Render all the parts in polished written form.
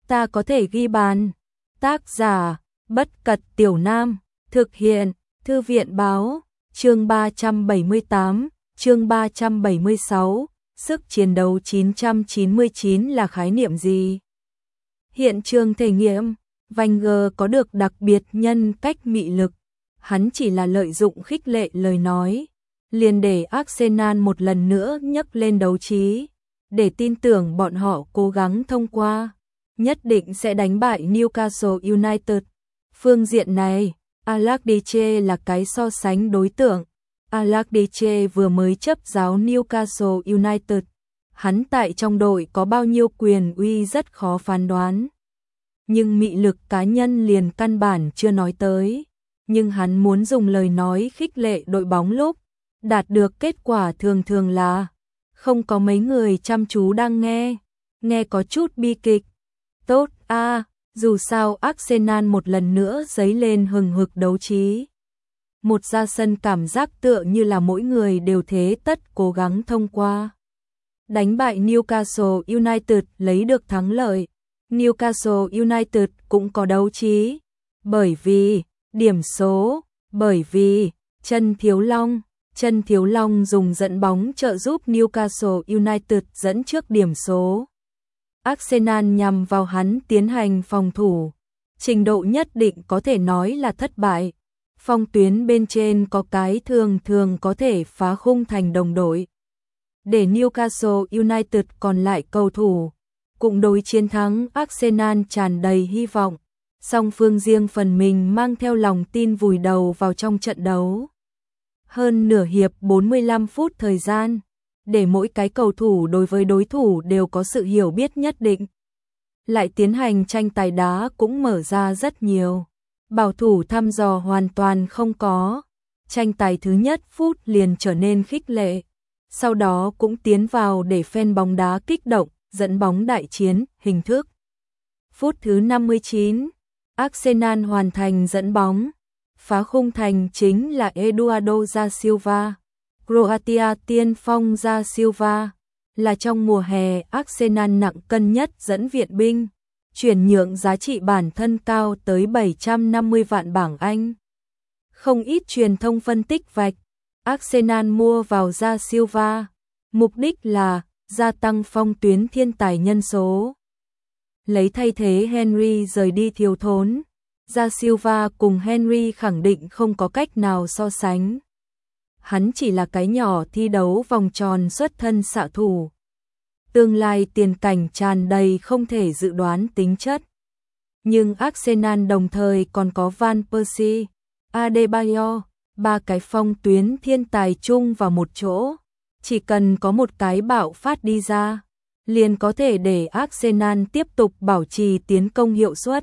ta có thể ghi bàn. Tác giả, Bất Cật Tiểu Nam, thực hiện, Thư viện báo, chương 378, chương 376, sức chiến đấu 999 là khái niệm gì? Hiện trường thể nghiệm, Wenger có được đặc biệt nhân cách mị lực, hắn chỉ là lợi dụng khích lệ lời nói, liền để Arsenal một lần nữa nhấc lên đấu trí, để tin tưởng bọn họ cố gắng thông qua, nhất định sẽ đánh bại Newcastle United. Phương diện này, Allardyce là cái so sánh đối tượng. Allardyce vừa mới chấp giáo Newcastle United, hắn tại trong đội có bao nhiêu quyền uy rất khó phán đoán. Nhưng mị lực cá nhân liền căn bản chưa nói tới, nhưng hắn muốn dùng lời nói khích lệ đội bóng lúc đạt được kết quả thường thường là không có mấy người chăm chú đang nghe có chút bi kịch. Tốt a, dù sao Arsenal một lần nữa dấy lên hừng hực đấu trí. Một ra sân cảm giác tựa như là mỗi người đều thế tất cố gắng thông qua. Đánh bại Newcastle United lấy được thắng lợi. Newcastle United cũng có đấu trí. Bởi vì điểm số, bởi vì Trần Thiếu Long dùng dẫn bóng trợ giúp Newcastle United dẫn trước điểm số. Arsenal nhằm vào hắn tiến hành phòng thủ, trình độ nhất định có thể nói là thất bại. Phong tuyến bên trên có cái thường có thể phá khung thành đồng đội. Để Newcastle United còn lại cầu thủ, cùng đối chiến thắng Arsenal tràn đầy hy vọng. Song phương riêng phần mình mang theo lòng tin vùi đầu vào trong trận đấu. Hơn nửa hiệp 45 phút thời gian, để mỗi cái cầu thủ đối với đối thủ đều có sự hiểu biết nhất định. Lại tiến hành tranh tài đá cũng mở ra rất nhiều. Bảo thủ thăm dò hoàn toàn không có. Tranh tài thứ nhất phút liền trở nên khích lệ. Sau đó cũng tiến vào để fan bóng đá kích động, dẫn bóng đại chiến, hình thức. Phút thứ 59, Arsenal hoàn thành dẫn bóng. Phá khung thành chính là Eduardo da Silva. Croatia tiên phong da Silva là trong mùa hè Arsenal nặng cân nhất dẫn viện binh, chuyển nhượng giá trị bản thân cao tới 750 vạn bảng Anh. Không ít truyền thông phân tích vạch, Arsenal mua vào da Silva, mục đích là gia tăng phong tuyến thiên tài nhân số. Lấy thay thế Henry rời đi thiếu thốn, da Silva cùng Henry khẳng định không có cách nào so sánh. Hắn chỉ là cái nhỏ thi đấu vòng tròn xuất thân xạ thủ. Tương lai tiền cảnh tràn đầy không thể dự đoán tính chất. Nhưng Arsenal đồng thời còn có Van Persie, Adebayor, ba cái phong tuyến thiên tài chung vào một chỗ. Chỉ cần có một cái bạo phát đi ra, liền có thể để Arsenal tiếp tục bảo trì tiến công hiệu suất.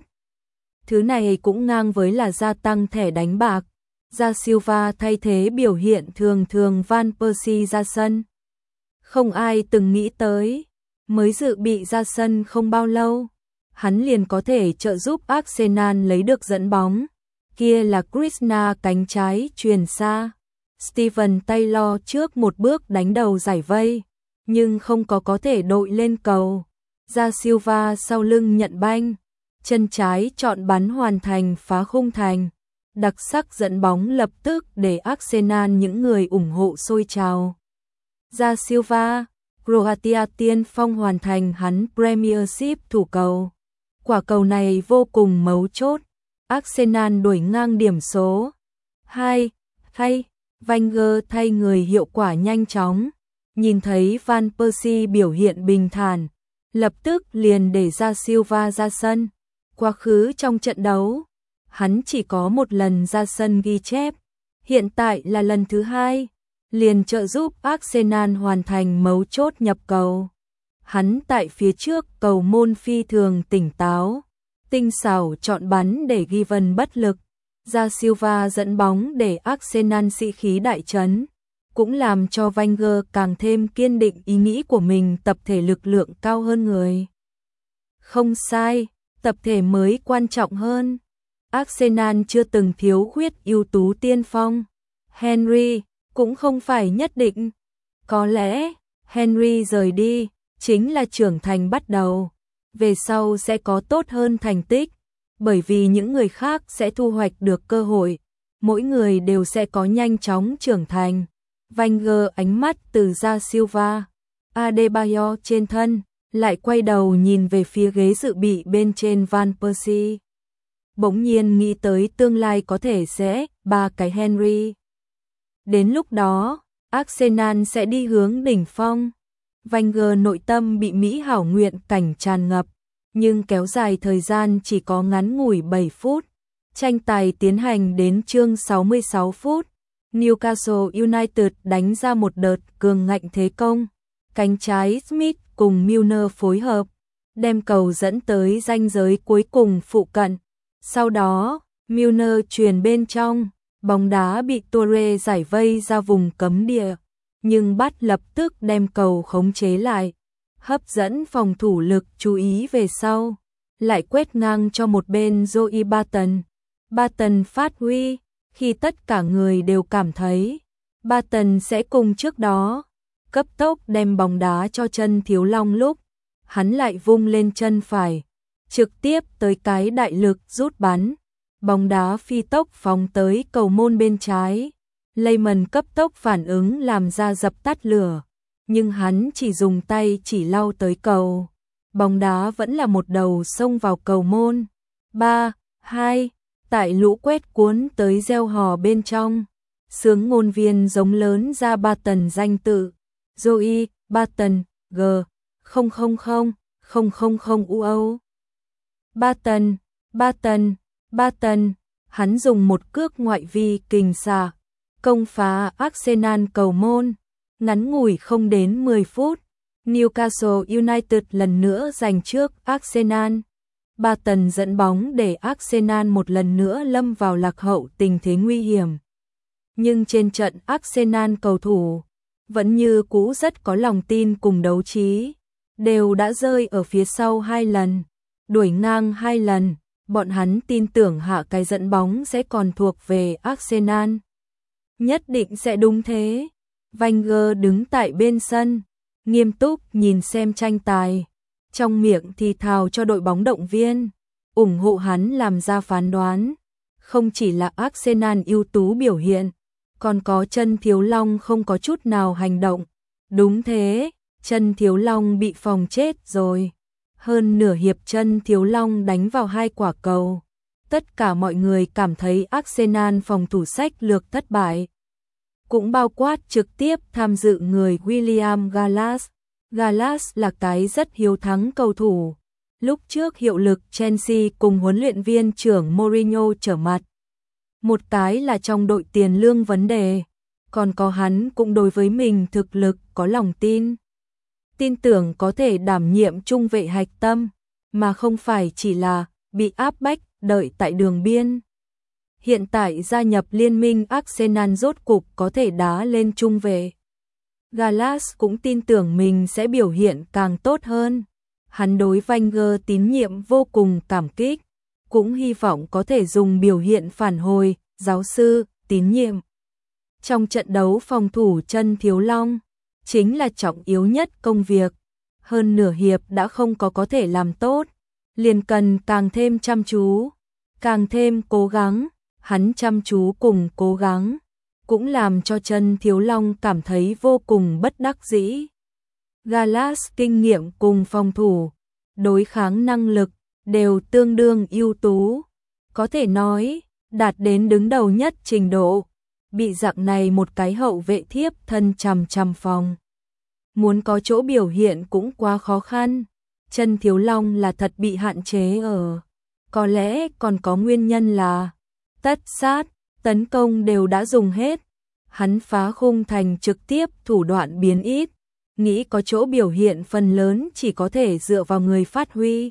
Thứ này cũng ngang với là gia tăng thẻ đánh bạc. Da Silva thay thế biểu hiện thường Van Persie ra sân. Không ai từng nghĩ tới, mới dự bị ra sân không bao lâu, hắn liền có thể trợ giúp Arsenal lấy được dẫn bóng. Kia là Krishna cánh trái truyền xa. Steven Taylor trước một bước đánh đầu giải vây, nhưng không có thể đội lên cầu. Da Silva sau lưng nhận banh, chân trái chọn bắn hoàn thành phá khung thành. Đặc sắc dẫn bóng lập tức để Arsenal những người ủng hộ sôi trào. Da Silva, Croatia tiên phong hoàn thành hắn Premiership thủ cầu. Quả cầu này vô cùng mấu chốt. Arsenal đuổi ngang điểm số 2. Wenger thay người hiệu quả nhanh chóng. Nhìn thấy Van Persie biểu hiện bình thản, lập tức liền để Da Silva ra sân. Quá khứ trong trận đấu, hắn chỉ có một lần ra sân ghi chép, hiện tại là lần thứ hai, liền trợ giúp Arsenal hoàn thành mấu chốt nhập cầu. Hắn tại phía trước cầu môn phi thường tỉnh táo, tinh xảo chọn bắn để ghi vần bất lực. Da Silva dẫn bóng để Arsenal sĩ khí đại trấn, cũng làm cho Wenger càng thêm kiên định ý nghĩ của mình, tập thể lực lượng cao hơn người. Không sai, tập thể mới quan trọng hơn. Arsenal chưa từng thiếu khuyết ưu tú tiên phong. Henry cũng không phải nhất định. Có lẽ Henry rời đi chính là trưởng thành bắt đầu. về sau sẽ có tốt hơn thành tích, bởi vì những người khác sẽ thu hoạch được cơ hội, mỗi người đều sẽ có nhanh chóng trưởng thành. Wenger ánh mắt từ Da Silva, Adebayor trên thân, lại quay đầu nhìn về phía ghế dự bị bên trên Van Persie. Bỗng nhiên nghĩ tới tương lai có thể sẽ ba cái Henry. Đến lúc đó, Arsenal sẽ đi hướng đỉnh phong. Wenger nội tâm bị mỹ hảo nguyện cảnh tràn ngập, nhưng kéo dài thời gian chỉ có ngắn ngủi 7 phút. Tranh tài tiến hành đến chương 66 phút. Newcastle United đánh ra một đợt cường ngạnh thế công. Cánh trái Smith cùng Milner phối hợp, đem cầu dẫn tới ranh giới cuối cùng phụ cận. Sau đó, Milner chuyền bên trong, bóng đá bị Toure giải vây ra vùng cấm địa, nhưng bắt lập tức đem cầu khống chế lại, hấp dẫn phòng thủ lực chú ý về sau, lại quét ngang cho một bên Joey Barton. Barton phát huy, khi tất cả người đều cảm thấy Barton sẽ cùng trước đó, cấp tốc đem bóng đá cho chân Thiếu Long lúc, hắn lại vung lên chân phải, trực tiếp tới cái đại lực rút bắn, bóng đá phi tốc phóng tới cầu môn bên trái. Lehmann cấp tốc phản ứng làm ra dập tắt lửa, nhưng hắn chỉ dùng tay chỉ lau tới cầu. Bóng đá vẫn là một đầu xông vào cầu môn. 3-2, tại lũ quét cuốn tới reo hò bên trong. Sướng ngôn viên giống lớn ra Barton danh tự. Joey Barton, G000000 UO. Barton, hắn dùng một cước ngoại vi kình xạ, công phá Arsenal cầu môn, ngắn ngủi không đến 10 phút. Newcastle United lần nữa giành trước Arsenal. Barton dẫn bóng để Arsenal một lần nữa lâm vào lạc hậu tình thế nguy hiểm. Nhưng trên trận Arsenal cầu thủ vẫn như cũ rất có lòng tin cùng đấu trí, đều đã rơi ở phía sau 2 lần, đuổi ngang 2 lần, bọn hắn tin tưởng hạ cái dẫn bóng sẽ còn thuộc về Arsenal. Nhất định sẽ đúng thế. Wenger đứng tại bên sân, nghiêm túc nhìn xem tranh tài, trong miệng thì thào cho đội bóng động viên, ủng hộ hắn làm ra phán đoán. Không chỉ là Arsenal ưu tú biểu hiện, còn có chân Thiếu Long không có chút nào hành động. Đúng thế, chân Thiếu Long bị phòng chết rồi. Hơn nửa hiệp chân Thiếu Long đánh vào 2 quả cầu. Tất cả mọi người cảm thấy Arsenal phòng thủ sách lược thất bại. Cũng bao quát trực tiếp tham dự người William Gallas. Gallas là cái rất hiếu thắng cầu thủ. Lúc trước hiệu lực Chelsea cùng huấn luyện viên trưởng Mourinho trở mặt. Một cái là trong đội tiền lương vấn đề, còn có hắn cũng đối với mình thực lực có lòng tin. Tin tưởng có thể đảm nhiệm trung vệ hạch tâm, mà không phải chỉ là bị áp bách đợi tại đường biên. Hiện tại gia nhập liên minh Arsenal rốt cục có thể đá lên trung vệ. Gallas cũng tin tưởng mình sẽ biểu hiện càng tốt hơn. Hắn đối Wenger tín nhiệm vô cùng cảm kích, cũng hy vọng có thể dùng biểu hiện phản hồi, giáo sư, tín nhiệm. Trong trận đấu phòng thủ chân Thiếu Long, chính là trọng yếu nhất công việc. Hơn nửa hiệp đã không có thể làm tốt, liền cần càng thêm chăm chú, càng thêm cố gắng. Hắn chăm chú cùng cố gắng, cũng làm cho chân Thiếu Long cảm thấy vô cùng bất đắc dĩ. Gallas kinh nghiệm cùng phòng thủ, đối kháng năng lực, đều tương đương ưu tú. Có thể nói, đạt đến đứng đầu nhất trình độ. Bị dạng này một cái hậu vệ thiếp thân chằm phòng. Muốn có chỗ biểu hiện cũng quá khó khăn. Chân Thiếu Long là thật bị hạn chế ở. Có lẽ còn có nguyên nhân là tất sát, tấn công đều đã dùng hết. Hắn phá khung thành trực tiếp thủ đoạn biến ít. Nghĩ có chỗ biểu hiện phần lớn chỉ có thể dựa vào người phát huy.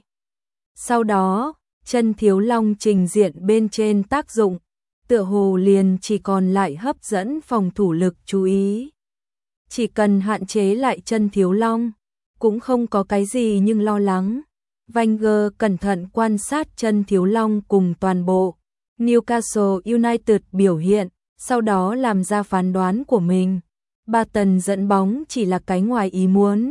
Sau đó, chân Thiếu Long trình diện bên trên tác dụng, tựa hồ liền chỉ còn lại hấp dẫn phòng thủ lực chú ý. Chỉ cần hạn chế lại chân Thiếu Long, cũng không có cái gì nhưng lo lắng. Wenger cẩn thận quan sát chân Thiếu Long cùng toàn bộ Newcastle United biểu hiện, sau đó làm ra phán đoán của mình. Barton dẫn bóng chỉ là cái ngoài ý muốn.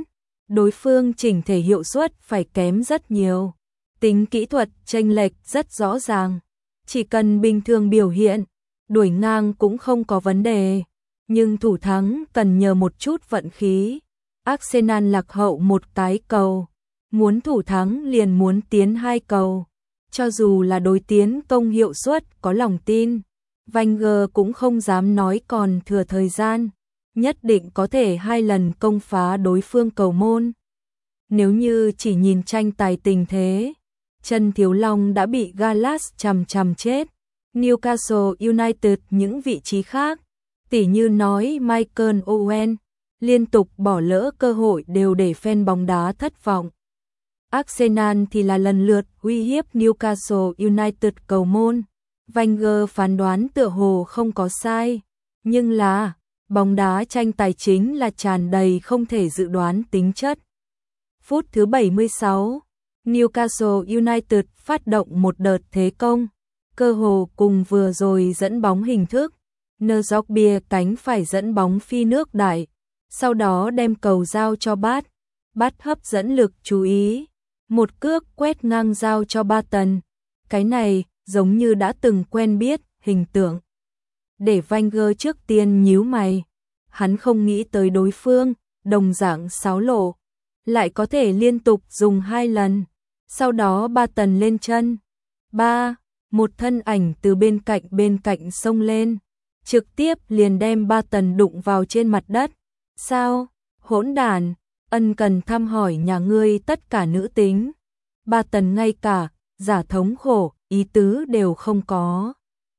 đối phương chỉnh thể hiệu suất phải kém rất nhiều. Tính kỹ thuật chênh lệch rất rõ ràng. Chỉ cần bình thường biểu hiện, đuổi ngang cũng không có vấn đề. Nhưng thủ thắng cần nhờ một chút vận khí. Arsenal lạc hậu một cái cầu. Muốn thủ thắng liền muốn tiến 2 cầu. Cho dù là đối tiến công hiệu suất có lòng tin, Wenger cũng không dám nói còn thừa thời gian. Nhất định có thể 2 lần công phá đối phương cầu môn. Nếu như chỉ nhìn tranh tài tình thế, Chân Thiếu Long đã bị Gallas chằm chết. Newcastle United những vị trí khác, tỉ như nói Michael Owen, liên tục bỏ lỡ cơ hội đều để fan bóng đá thất vọng. Arsenal thì là lần lượt uy hiếp Newcastle United cầu môn. Wenger phán đoán tựa hồ không có sai, nhưng là bóng đá tranh tài chính là tràn đầy không thể dự đoán tính chất. Phút thứ 76, Newcastle United phát động một đợt thế công, cơ hồ cùng vừa rồi dẫn bóng hình thức. Nzogbia cánh phải dẫn bóng phi nước đại, sau đó đem cầu giao cho Bát hấp dẫn lực chú ý, một cước quét ngang giao cho Barton. Cái này giống như đã từng quen biết hình tượng. Để Wenger trước tiên nhíu mày, hắn không nghĩ tới đối phương, đồng dạng sáo lộ, lại có thể liên tục dùng 2 lần. Sau đó Barton lên chân. Một thân ảnh từ bên cạnh xông lên, trực tiếp liền đem Barton đụng vào trên mặt đất. Sao? Hỗn đản, ân cần thăm hỏi nhà ngươi tất cả nữ tính. Barton ngay cả giả thống khổ, ý tứ đều không có.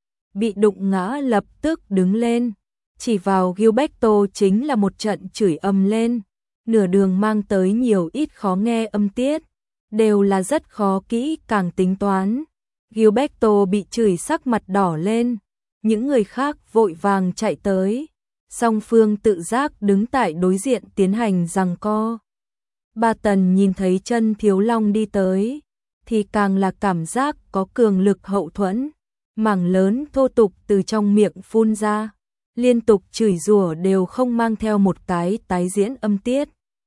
Bị đụng ngã lập tức đứng lên, chỉ vào Gilberto chính là một trận chửi ầm lên, nửa đường mang tới nhiều ít khó nghe âm tiết, đều là rất khó kỹ càng tính toán. Gilberto bị chửi sắc mặt đỏ lên, những người khác vội vàng chạy tới, song phương tự giác đứng tại đối diện tiến hành giằng co. Barton nhìn thấy Chân Thiếu Long đi tới, thì càng là cảm giác có cường lực hậu thuẫn, mảng lớn thô tục từ trong miệng phun ra, liên tục chửi rủa đều không mang theo một cái tái diễn âm tiết.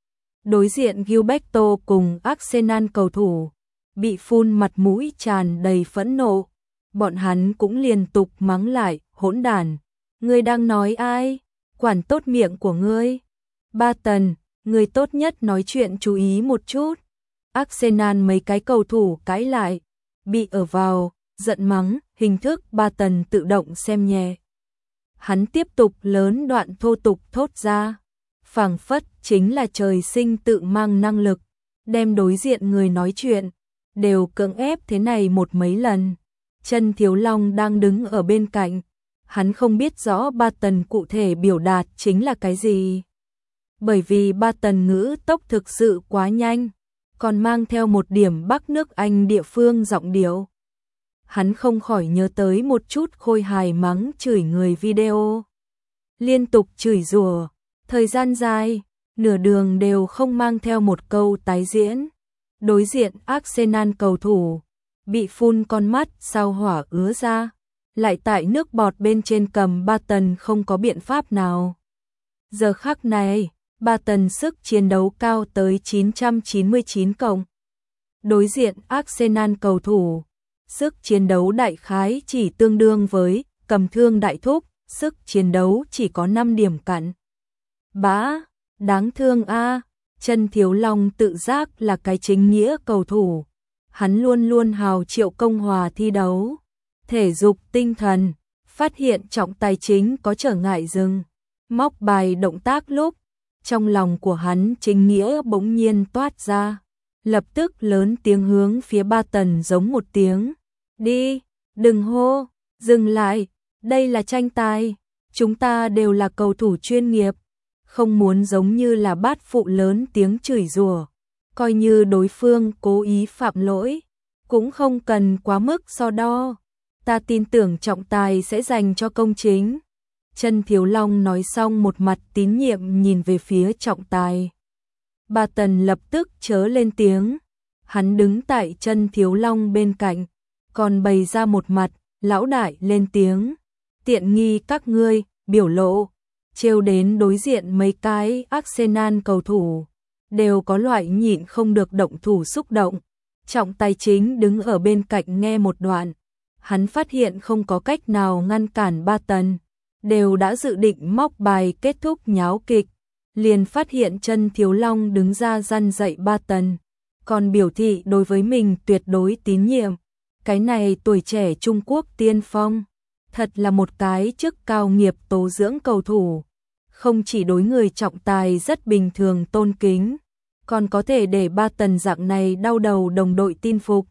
Đối diện Gilberto cùng Arsenal cầu thủ, bị phun mặt mũi tràn đầy phẫn nộ, bọn hắn cũng liên tục mắng lại, hỗn đản, ngươi đang nói ai, quản tốt miệng của ngươi. Barton, ngươi tốt nhất nói chuyện chú ý một chút. Arsenal mấy cái cầu thủ cãi lại, bị ở vào, giận mắng, hình thức Barton tự động xem nhẹ. Hắn tiếp tục lớn đoạn thô tục thốt ra, phảng phất chính là trời sinh tự mang năng lực, đem đối diện người nói chuyện, đều cưỡng ép thế này một mấy lần. Chân Thiếu Long đang đứng ở bên cạnh, hắn không biết rõ Barton cụ thể biểu đạt chính là cái gì. Bởi vì Barton ngữ tốc thực sự quá nhanh, còn mang theo một điểm Bắc nước Anh địa phương giọng điệu. Hắn không khỏi nhớ tới một chút khôi hài mắng chửi người video. Liên tục chửi rủa, thời gian dài, nửa đường đều không mang theo một câu tái diễn. Đối diện Arsenal cầu thủ, bị phun con mắt sao hỏa ứa ra, lại tại nước bọt bên trên cầm Barton không có biện pháp nào. Giờ khắc này, Barton sức chiến đấu cao tới 999 cộng. Đối diện Arsenal cầu thủ, sức chiến đấu đại khái chỉ tương đương với cầm thương đại thúc, sức chiến đấu chỉ có 5 điểm cặn. Bá, đáng thương a. Chân Thiếu Long tự giác là cái chính nghĩa cầu thủ, hắn luôn luôn hào triệu công hòa thi đấu, thể dục tinh thần, phát hiện trọng tài chính có trở ngại dừng, móc bài động tác lúc, trong lòng của hắn chính nghĩa bỗng nhiên toát ra, lập tức lớn tiếng hướng phía Barton giống một tiếng, đi, đừng hô, dừng lại, đây là tranh tài, chúng ta đều là cầu thủ chuyên nghiệp. Không muốn giống như là bát phụ lớn tiếng chửi rủa, coi như đối phương cố ý phạm lỗi, cũng không cần quá mức so đo. Ta tin tưởng trọng tài sẽ dành cho công chính. Chân Thiếu Long nói xong một mặt tín nhiệm nhìn về phía trọng tài. Barton lập tức chớ lên tiếng, hắn đứng tại Chân Thiếu Long bên cạnh, còn bày ra một mặt, lão đại lên tiếng, tiện nghi các ngươi, biểu lộ. Trêu đến đối diện mấy cái Arsenal cầu thủ, đều có loại nhịn không được động thủ xúc động. Trọng Tài Chính đứng ở bên cạnh nghe một đoạn, hắn phát hiện không có cách nào ngăn cản Ba Tần, đều đã dự định móc bài kết thúc nháo kịch, liền phát hiện Chân Thiếu Long đứng ra răn dạy Ba Tần, còn biểu thị đối với mình tuyệt đối tín nhiệm. Cái này tuổi trẻ Trung Quốc tiên phong, thật là một cái chức cao nghiệp tố dưỡng cầu thủ, không chỉ đối người trọng tài rất bình thường tôn kính, còn có thể để Ba Tần dạng này đau đầu đồng đội tin phục.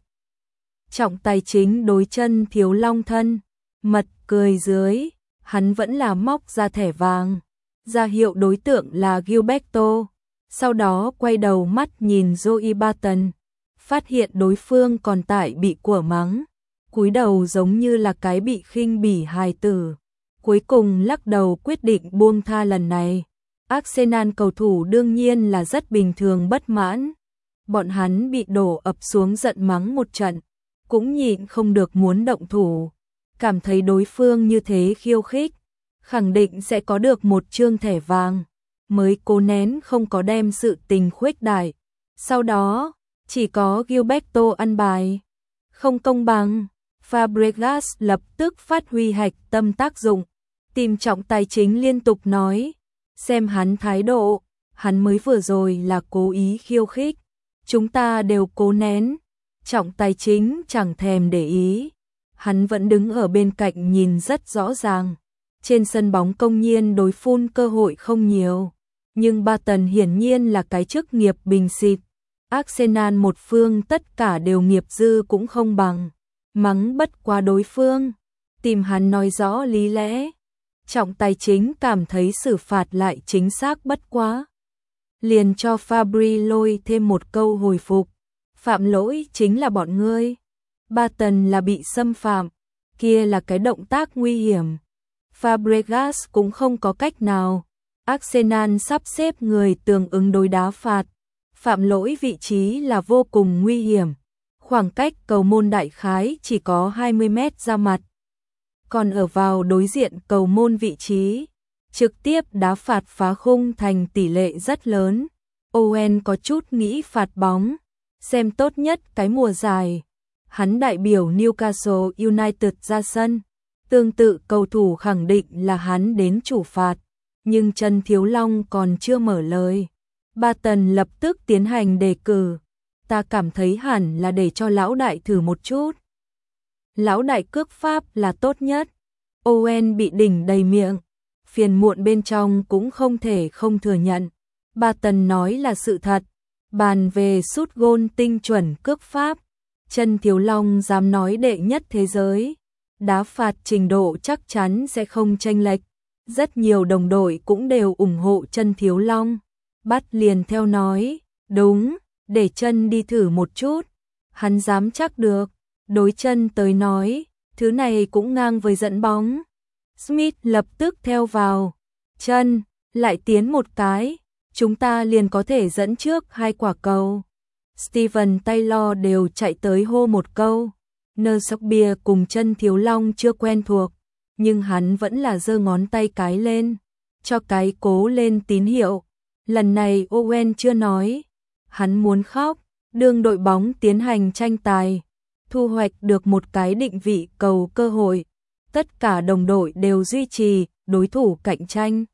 Trọng Tài Chính đối Chân Thiếu Long thân mật cười dưới, hắn vẫn là móc ra thẻ vàng, ra hiệu đối tượng là Gilberto, sau đó quay đầu mắt nhìn Joey Barton, phát hiện đối phương còn tại bị của mắng, cúi đầu giống như là cái bị khinh bỉ hài tử, cuối cùng lắc đầu quyết định buông tha lần này. Arsenal cầu thủ đương nhiên là rất bình thường bất mãn, bọn hắn bị đổ ập xuống giận mắng một trận, cũng nhịn không được muốn động thủ, cảm thấy đối phương như thế khiêu khích, khẳng định sẽ có được một trương thẻ vàng, mới cố nén không có đem sự tình khuếch đại. Sau đó, chỉ có Gilberto ăn bài. Không công bằng, Fabregas lập tức phát huy hạch tâm tác dụng, tìm Trọng Tài Chính liên tục nói, xem hắn thái độ, hắn mới vừa rồi là cố ý khiêu khích, chúng ta đều cố nén. Trọng Tài Chính chẳng thèm để ý, hắn vẫn đứng ở bên cạnh nhìn rất rõ ràng. Trên sân bóng công nhiên đối phun cơ hội không nhiều, nhưng Ba Tần hiển nhiên là cái chức nghiệp bình xịt. Arsenal một phương tất cả đều nghiệp dư cũng không bằng, mắng bất quá đối phương, tìm hắn nói rõ lý lẽ. Trọng Tài Chính cảm thấy xử phạt lại chính xác bất quá, liền cho Fabri lôi thêm một câu hồi phục, phạm lỗi chính là bọn ngươi, Ba Tần là bị xâm phạm, kia là cái động tác nguy hiểm. Fabregas cũng không có cách nào, Arsenal sắp xếp người tương ứng đối đá phạt, phạm lỗi vị trí là vô cùng nguy hiểm, khoảng cách cầu môn đại khái chỉ có 20 mét ra mặt, còn ở vào đối diện cầu môn vị trí, trực tiếp đá phạt phá khung thành tỷ lệ rất lớn. Owen có chút nghĩ phạt bóng, xem tốt nhất cái mùa giải, hắn đại biểu Newcastle United ra sân, tương tự cầu thủ khẳng định là hắn đến chủ phạt, nhưng Chân Thiếu Long còn chưa mở lời. Ba Tần lập tức tiến hành đề cử, ta cảm thấy hẳn là để cho lão đại thử một chút. Lão đại cước pháp là tốt nhất. Owen bị đỉnh đầy miệng, phiền muộn bên trong cũng không thể không thừa nhận. Ba Tần nói là sự thật, bàn về sút gôn tinh chuẩn cước pháp, Chân Thiếu Long dám nói đệ nhất thế giới. Đá phạt trình độ chắc chắn sẽ không chênh lệch. Rất nhiều đồng đội cũng đều ủng hộ Chân Thiếu Long. Bắt liền theo nói, đúng, để Chân đi thử một chút. Hắn dám chắc được, đối Chân tới nói, thứ này cũng ngang với dẫn bóng. Smith lập tức theo vào. Chân, lại tiến một cái, chúng ta liền có thể dẫn trước 2 quả cầu. Steven Taylor đều chạy tới hô một câu. Nersokbia cùng Chân Thiếu Long chưa quen thuộc, nhưng hắn vẫn là giơ ngón tay cái lên, cho cái cố lên tín hiệu. Lần này Owen chưa nói, hắn muốn khóc, đương đội bóng tiến hành tranh tài, thu hoạch được một cái định vị cầu cơ hội. Tất cả đồng đội đều duy trì đối thủ cạnh tranh.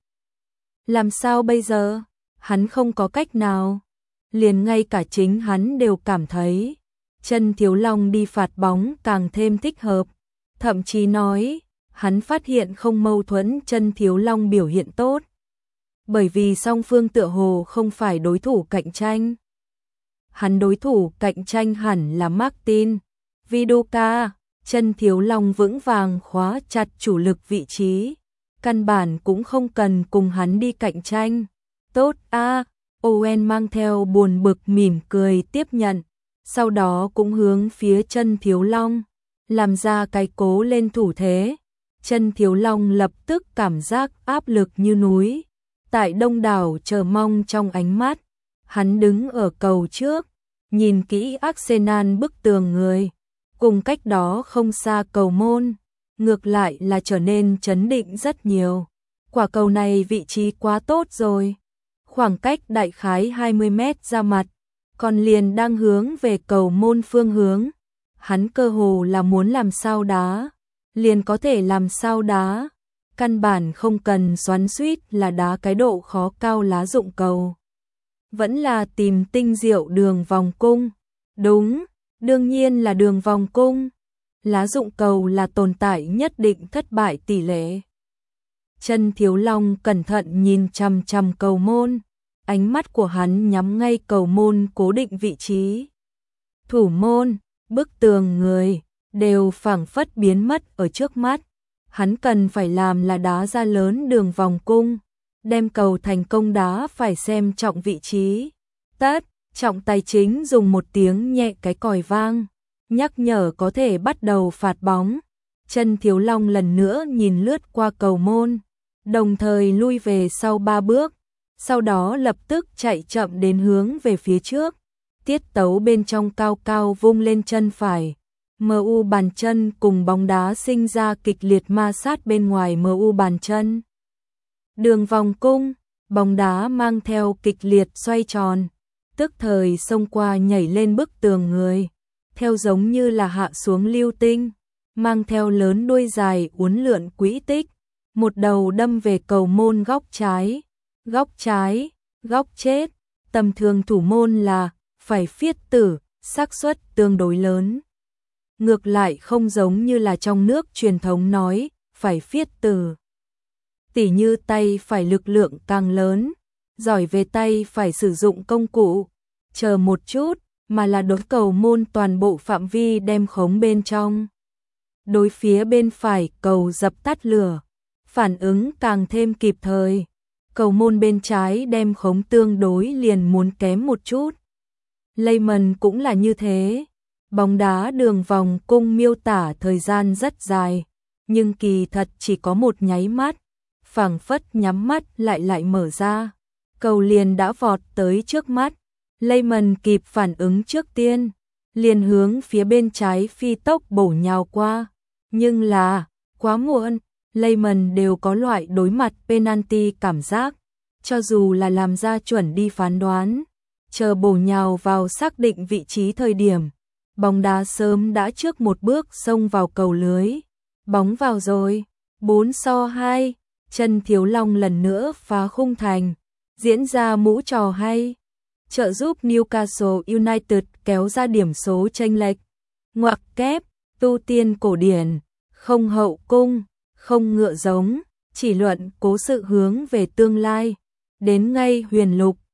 Làm sao bây giờ? Hắn không có cách nào. Liền ngay cả chính hắn đều cảm thấy Chân Thiếu Long đi phạt bóng càng thêm thích hợp. Thậm chí nói, hắn phát hiện không mâu thuẫn Chân Thiếu Long biểu hiện tốt. Bởi vì song phương tựa hồ không phải đối thủ cạnh tranh. Hắn đối thủ cạnh tranh hẳn là Martin, Viduka. Chân Thiếu Long vững vàng khóa chặt chủ lực vị trí, căn bản cũng không cần cùng hắn đi cạnh tranh. Tốt a, Owen mang theo buồn bực mỉm cười tiếp nhận, sau đó cũng hướng phía Chân Thiếu Long, làm ra cái cố lên thủ thế. Chân Thiếu Long lập tức cảm giác áp lực như núi, tại đông đảo chờ mong trong ánh mắt, hắn đứng ở cầu trước, nhìn kỹ Arsenal bức tường người. Cùng cách đó không xa cầu môn, ngược lại là trở nên trấn định rất nhiều. Quả cầu này vị trí quá tốt rồi. khoảng cách đại khái 20 mét ra mặt, còn liền đang hướng về cầu môn phương hướng. Hắn cơ hồ là muốn làm sao đá, liền có thể làm sao đá, căn bản không cần xoắn xuýt là đá cái độ khó cao lá dụng cầu. Vẫn là tìm tinh diệu đường vòng cung. Đúng, đương nhiên là đường vòng cung. Lá dụng cầu là tồn tại nhất định thất bại tỷ lệ. Chân Thiếu Long cẩn thận nhìn chằm chằm cầu môn, ánh mắt của hắn nhắm ngay cầu môn cố định vị trí. Thủ môn, bức tường người, đều phảng phất biến mất ở trước mắt. Hắn cần phải làm là đá ra lớn đường vòng cung, đem cầu thành công đá phải xem trọng vị trí. Tất, trọng tài chính dùng một tiếng nhẹ cái còi vang, nhắc nhở có thể bắt đầu phạt bóng. Chân Thiếu Long lần nữa nhìn lướt qua cầu môn, đồng thời lui về sau 3 bước, sau đó lập tức chạy chậm đến hướng về phía trước. Tiết tấu bên trong cao cao vung lên chân phải. MU bàn chân cùng bóng đá sinh ra kịch liệt ma sát bên ngoài MU bàn chân. Đường vòng cung, bóng đá mang theo kịch liệt xoay tròn, tức thời xông qua nhảy lên bức tường người, theo giống như là hạ xuống lưu tinh, mang theo lớn đuôi dài uốn lượn quỹ tích, một đầu đâm về cầu môn góc trái, góc chết, tầm thường thủ môn là phải phiết tử, xác suất tương đối lớn. Ngược lại không giống như là trong nước truyền thống nói, phải phiết tử. Tỉ như tay phải lực lượng càng lớn, giỏi về tay phải sử dụng công cụ, chờ một chút, mà là đối cầu môn toàn bộ phạm vi đem khống bên trong. Đối phía bên phải cầu dập tắt lửa, phản ứng càng thêm kịp thời. Cầu môn bên trái đem khống tương đối liền muốn kém một chút. Lehmann cũng là như thế. Bóng đá đường vòng cung miêu tả thời gian rất dài, nhưng kỳ thật chỉ có một nháy mắt, phảng phất nhắm mắt lại mở ra, cầu liền đã vọt tới trước mắt. Lehmann kịp phản ứng trước tiên, liền hướng phía bên trái phi tốc bổ nhào qua, nhưng là quá muộn. Lehmann đều có loại đối mặt penalty cảm giác, cho dù là làm ra chuẩn đi phán đoán, chờ bổ nhào vào xác định vị trí thời điểm, bóng đá sớm đã trước một bước xông vào cầu lưới. Bóng vào rồi, 4-2, Chân Thiếu Long lần nữa phá khung thành, diễn ra mũ trò hay, trợ giúp Newcastle United kéo ra điểm số chênh lệch. Ngoặc kép, tu tiên cổ điển, không hậu cung, không ngựa giống, chỉ luận cố sự hướng về tương lai. Đến ngay huyền lục,